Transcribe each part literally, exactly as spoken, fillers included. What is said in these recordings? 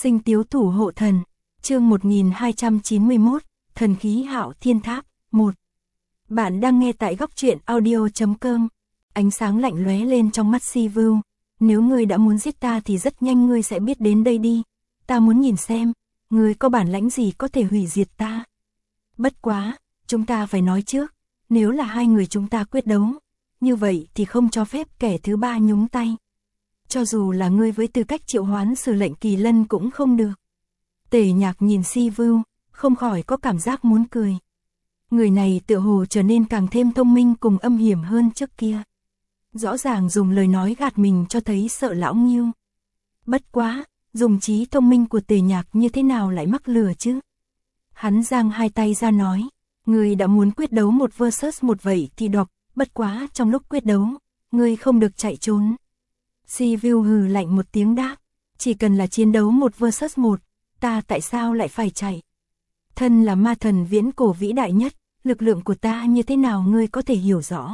Sinh tiếu thủ hộ thần, chương một nghìn hai trăm chín mươi mốt, thần khí Hạo Thiên Tháp, một. Bạn đang nghe tại góc truyện audio chấm com. Ánh sáng lạnh lóe lên trong mắt Si Vưu, nếu ngươi đã muốn giết ta thì rất nhanh ngươi sẽ biết đến đây đi. Ta muốn nhìn xem, ngươi có bản lãnh gì có thể hủy diệt ta. Bất quá, chúng ta phải nói trước, nếu là hai người chúng ta quyết đấu, như vậy thì không cho phép kẻ thứ ba nhúng tay. Cho dù là ngươi với tư cách triệu hoán sử lệnh kỳ lân cũng không được. Tề Nhạc nhìn Si Vưu, không khỏi có cảm giác muốn cười. Người này tựa hồ trở nên càng thêm thông minh cùng âm hiểm hơn trước kia. Rõ ràng dùng lời nói gạt mình cho thấy sợ lão Nghiêu. Bất quá, dùng trí thông minh của Tề Nhạc như thế nào lại mắc lừa chứ? Hắn giang hai tay ra nói, ngươi đã muốn quyết đấu một versus một vậy thì đọc, bất quá trong lúc quyết đấu, ngươi không được chạy trốn. Si Vưu hừ lạnh một tiếng đáp, chỉ cần là chiến đấu một versus một, ta tại sao lại phải chạy? Thân là ma thần viễn cổ vĩ đại nhất, lực lượng của ta như thế nào ngươi có thể hiểu rõ?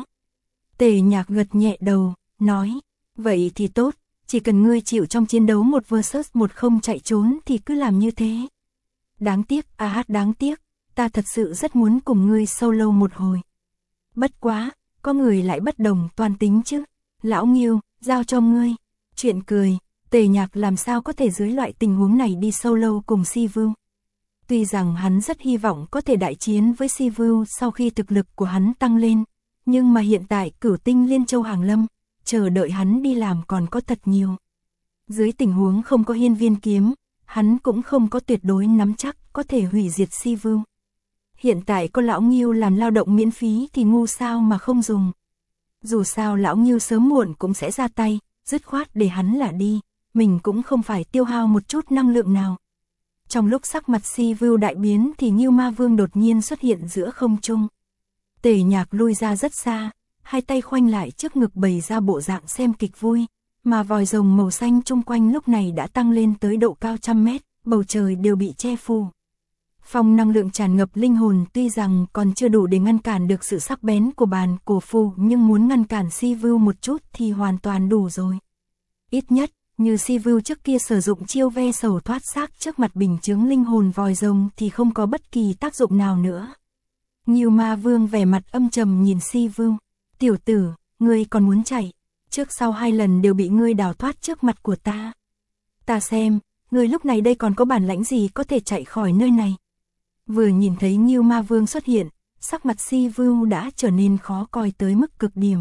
Tề Nhạc gật nhẹ đầu, nói, vậy thì tốt, chỉ cần ngươi chịu trong chiến đấu một versus một không chạy trốn thì cứ làm như thế. Đáng tiếc, à hát đáng tiếc, ta thật sự rất muốn cùng ngươi solo một hồi. Bất quá, có người lại bất đồng toàn tính chứ. Lão Nghiêu, giao cho ngươi. Chuyện cười, Tề Nhạc làm sao có thể dưới loại tình huống này đi solo cùng Si Vưu. Tuy rằng hắn rất hy vọng có thể đại chiến với Si Vưu sau khi thực lực của hắn tăng lên, nhưng mà hiện tại Cửu Tinh Liên Châu hàng lâm, chờ đợi hắn đi làm còn có thật nhiều. Dưới tình huống không có hiên viên kiếm, hắn cũng không có tuyệt đối nắm chắc có thể hủy diệt Si Vưu. Hiện tại có lão Nghiêu làm lao động miễn phí thì ngu sao mà không dùng. Dù sao lão Nghiêu sớm muộn cũng sẽ ra tay, dứt khoát để hắn là đi, mình cũng không phải tiêu hao một chút năng lượng nào. Trong lúc sắc mặt Si Vưu đại biến thì Nghiêu Ma Vương đột nhiên xuất hiện giữa không trung. Tề Nhạc lui ra rất xa, hai tay khoanh lại trước ngực bày ra bộ dạng xem kịch vui, mà vòi rồng màu xanh chung quanh lúc này đã tăng lên tới độ cao trăm mét, bầu trời đều bị che phủ. Phong năng lượng tràn ngập linh hồn tuy rằng còn chưa đủ để ngăn cản được sự sắc bén của bàn cổ phù, nhưng muốn ngăn cản Si Vưu một chút thì hoàn toàn đủ rồi. Ít nhất, như Si Vưu trước kia sử dụng chiêu ve sầu thoát xác trước mặt bình chướng linh hồn vòi rồng thì không có bất kỳ tác dụng nào nữa. Nghiêu Ma Vương vẻ mặt âm trầm nhìn Si Vưu, tiểu tử, ngươi còn muốn chạy, trước sau hai lần đều bị ngươi đào thoát trước mặt của ta. Ta xem, ngươi lúc này đây còn có bản lãnh gì có thể chạy khỏi nơi này. Vừa nhìn thấy Nghiêu Ma Vương xuất hiện, sắc mặt Si Vưu đã trở nên khó coi tới mức cực điểm.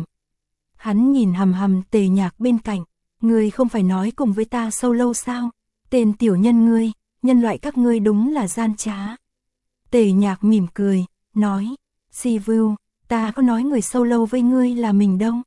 Hắn nhìn hầm hầm Tề Nhạc bên cạnh, ngươi không phải nói cùng với ta solo sao? Tên tiểu nhân ngươi, nhân loại các ngươi đúng là gian trá. Tề Nhạc mỉm cười, nói, Si Vưu, ta có nói người solo với ngươi là mình đâu.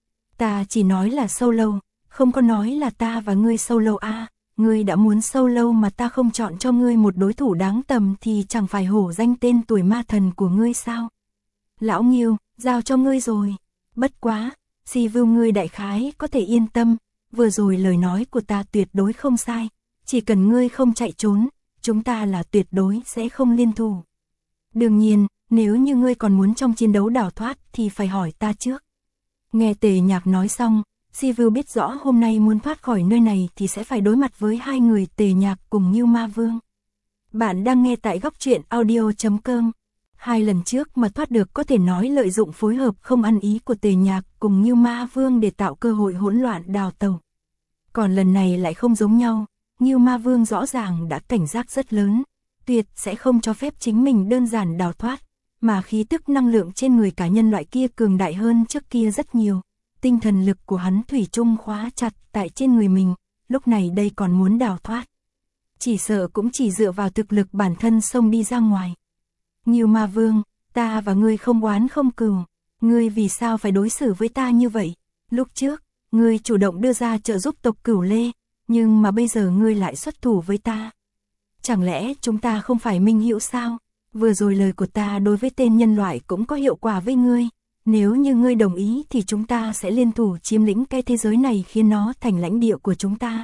Ta chỉ nói là solo, không có nói là ta và ngươi solo à. Ngươi đã muốn solo mà ta không chọn cho ngươi một đối thủ đáng tầm thì chẳng phải hổ danh tên tuổi ma thần của ngươi sao? Lão Nghiêu, giao cho ngươi rồi. Bất quá, Si Vưu ngươi đại khái có thể yên tâm, vừa rồi lời nói của ta tuyệt đối không sai, chỉ cần ngươi không chạy trốn, chúng ta là tuyệt đối sẽ không liên thủ. Đương nhiên, nếu như ngươi còn muốn trong chiến đấu đào thoát thì phải hỏi ta trước. Nghe Tề Nhạc nói xong, Si Vưu biết rõ hôm nay muốn thoát khỏi nơi này thì sẽ phải đối mặt với hai người Tề Nhạc cùng Nghiêu Ma Vương. Bạn đang nghe tại góc truyện audio chấm com. Hai lần trước mà thoát được có thể nói lợi dụng phối hợp không ăn ý của Tề Nhạc cùng Nghiêu Ma Vương để tạo cơ hội hỗn loạn đào tẩu. Còn lần này lại không giống nhau, Nghiêu Ma Vương rõ ràng đã cảnh giác rất lớn, tuyệt sẽ không cho phép chính mình đơn giản đào thoát, mà khí tức năng lượng trên người cả nhân loại kia cường đại hơn trước kia rất nhiều. Tinh thần lực của hắn thủy chung khóa chặt tại trên người mình, lúc này đây còn muốn đào thoát. Chỉ sợ cũng chỉ dựa vào thực lực bản thân xông đi ra ngoài. Nghiêu Ma Vương, ta và ngươi không oán không cừu, ngươi vì sao phải đối xử với ta như vậy? Lúc trước, ngươi chủ động đưa ra trợ giúp tộc Cửu Lê, nhưng mà bây giờ ngươi lại xuất thủ với ta. Chẳng lẽ chúng ta không phải minh hữu sao? Vừa rồi lời của ta đối với tên nhân loại cũng có hiệu quả với ngươi. Nếu như ngươi đồng ý thì chúng ta sẽ liên thủ chiếm lĩnh cái thế giới này khiến nó thành lãnh địa của chúng ta.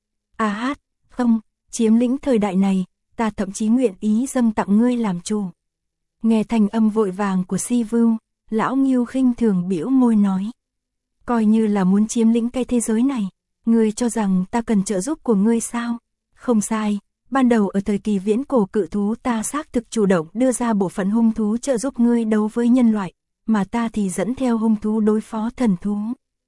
À hát, không, chiếm lĩnh thời đại này, ta thậm chí nguyện ý dâng tặng ngươi làm chủ. Nghe thành âm vội vàng của Si Vưu, lão Nghiêu khinh thường bĩu môi nói. Coi như là muốn chiếm lĩnh cái thế giới này, ngươi cho rằng ta cần trợ giúp của ngươi sao? Không sai, ban đầu ở thời kỳ viễn cổ cự thú ta xác thực chủ động đưa ra bộ phận hung thú trợ giúp ngươi đấu với nhân loại, mà ta thì dẫn theo hung thú đối phó thần thú.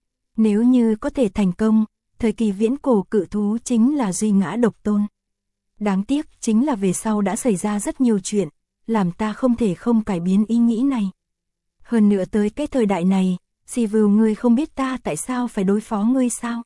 Nếu như có thể thành công, thời kỳ viễn cổ cự thú chính là duy ngã độc tôn. Đáng tiếc chính là về sau đã xảy ra rất nhiều chuyện, làm ta không thể không cải biến ý nghĩ này. Hơn nữa tới cái thời đại này, Sivu ngươi không biết ta tại sao phải đối phó ngươi sao?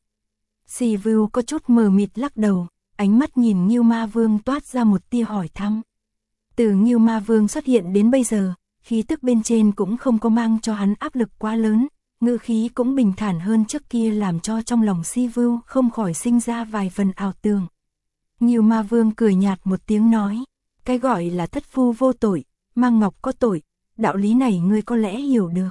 Sivu có chút mờ mịt lắc đầu, ánh mắt nhìn Ngưu Ma Vương toát ra một tia hỏi thăm. Từ Ngưu Ma Vương xuất hiện đến bây giờ, khí tức bên trên cũng không có mang cho hắn áp lực quá lớn, ngữ khí cũng bình thản hơn trước kia làm cho trong lòng Sivu không khỏi sinh ra vài phần ảo tưởng. Ngưu Ma Vương cười nhạt một tiếng nói, cái gọi là thất phu vô tội, mang ngọc có tội, đạo lý này ngươi có lẽ hiểu được.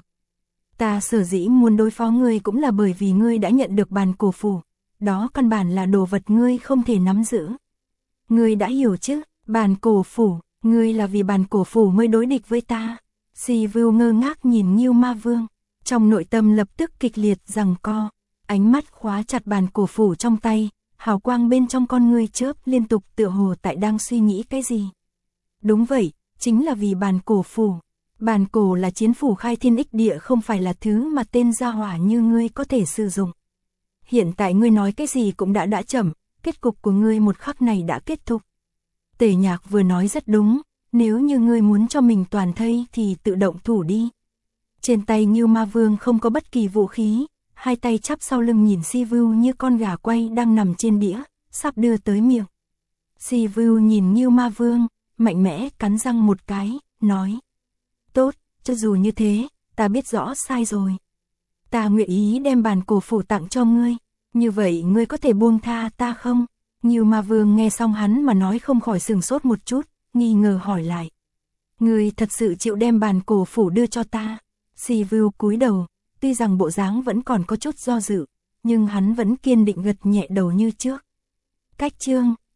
Ta sở dĩ muốn đối phó ngươi cũng là bởi vì ngươi đã nhận được bàn cổ phủ, đó căn bản là đồ vật ngươi không thể nắm giữ. Ngươi đã hiểu chứ, bàn cổ phủ, ngươi là vì bàn cổ phủ mới đối địch với ta. Sivu ngơ ngác nhìn Ngưu Ma Vương, trong nội tâm lập tức kịch liệt giằng co, ánh mắt khóa chặt bàn cổ phủ trong tay, hào quang bên trong con ngươi chớp liên tục tựa hồ tại đang suy nghĩ cái gì. Đúng vậy, chính là vì bàn cổ phủ. Bàn cổ là chiến phủ khai thiên ích địa không phải là thứ mà tên gia hỏa như ngươi có thể sử dụng. Hiện tại ngươi nói cái gì cũng đã đã chậm, kết cục của ngươi một khắc này đã kết thúc. Tề Nhạc vừa nói rất đúng, nếu như ngươi muốn cho mình toàn thây thì tự động thủ đi. Trên tay Ngưu Ma Vương không có bất kỳ vũ khí, hai tay chắp sau lưng nhìn Sivu như con gà quay đang nằm trên đĩa, sắp đưa tới miệng. Sivu nhìn Ngưu Ma Vương, mạnh mẽ cắn răng một cái, nói. Tốt, cho dù như thế, ta biết rõ sai rồi. Ta nguyện ý đem bàn cổ phủ tặng cho ngươi, như vậy ngươi có thể buông tha ta không? Ngưu Ma Vương nghe xong hắn mà nói không khỏi sừng sốt một chút, nghi ngờ hỏi lại. Ngươi thật sự chịu đem bàn cổ phủ đưa cho ta? Sivu cúi đầu, tuy rằng bộ dáng vẫn còn có chút do dự, nhưng hắn vẫn kiên định gật nhẹ đầu như trước. Cách chương